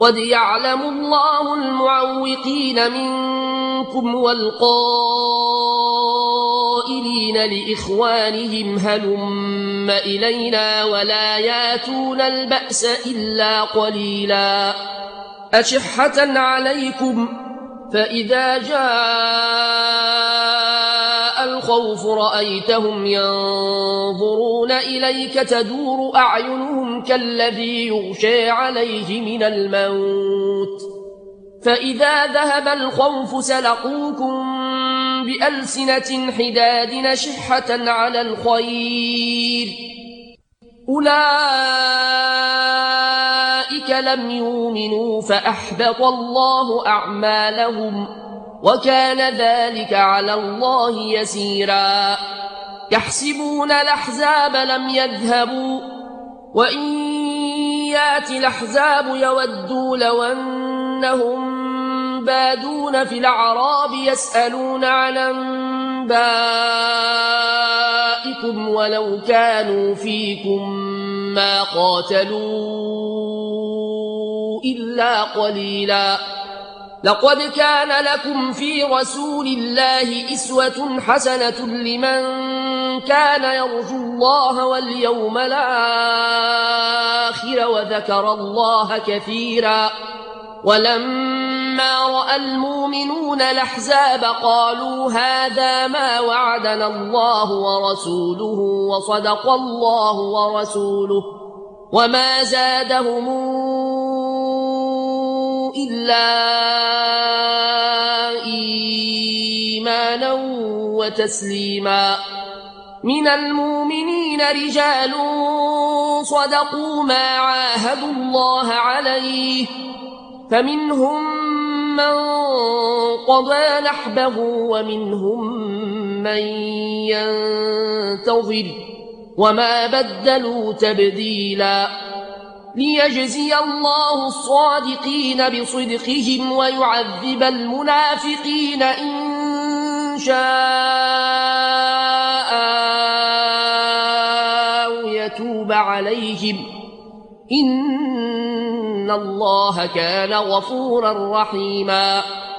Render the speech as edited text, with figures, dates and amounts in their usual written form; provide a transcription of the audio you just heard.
قد يعلم الله المعوقين منكم والقائلين لإخوانهم هلم إلينا ولا ياتون البأس إلا قليلا أشحة عليكم فإذا جاء الخوف رأيتهم ينظرون إليك تدور أعينهم كالذي يغشى عليه من الموت فإذا ذهب الخوف سلقوكم بألسنة حداد نشحة على الخير أولئك لم يؤمنوا فأحبط الله أعمالهم وكان ذلك على الله يسيرا يحسبون الأحزاب لم يذهبوا وإن يأتي الأحزاب يودوا لو أنهم بادون في الأعراب يسألون عن أنبائكم ولو كانوا فيكم ما قاتلوا إلا قليلا لقد كان لكم في رسول الله أسوة حسنة لمن كان يرجو الله واليوم الآخر وذكر الله كثيرا ولما رأى المؤمنون الأحزاب قالوا هذا ما وعدنا الله ورسوله وصدق الله ورسوله وما زادهم إلا إيمانا وتسليما من المؤمنين رجال صدقوا ما عاهدوا الله عليه فمنهم من قضى نحبه ومنهم من ينتظر وما بدلوا تبديلا ليجزي الله الصادقين بصدقهم ويعذب المنافقين إن شاء أو يتوب عليهم إن الله كان غفورا رحيما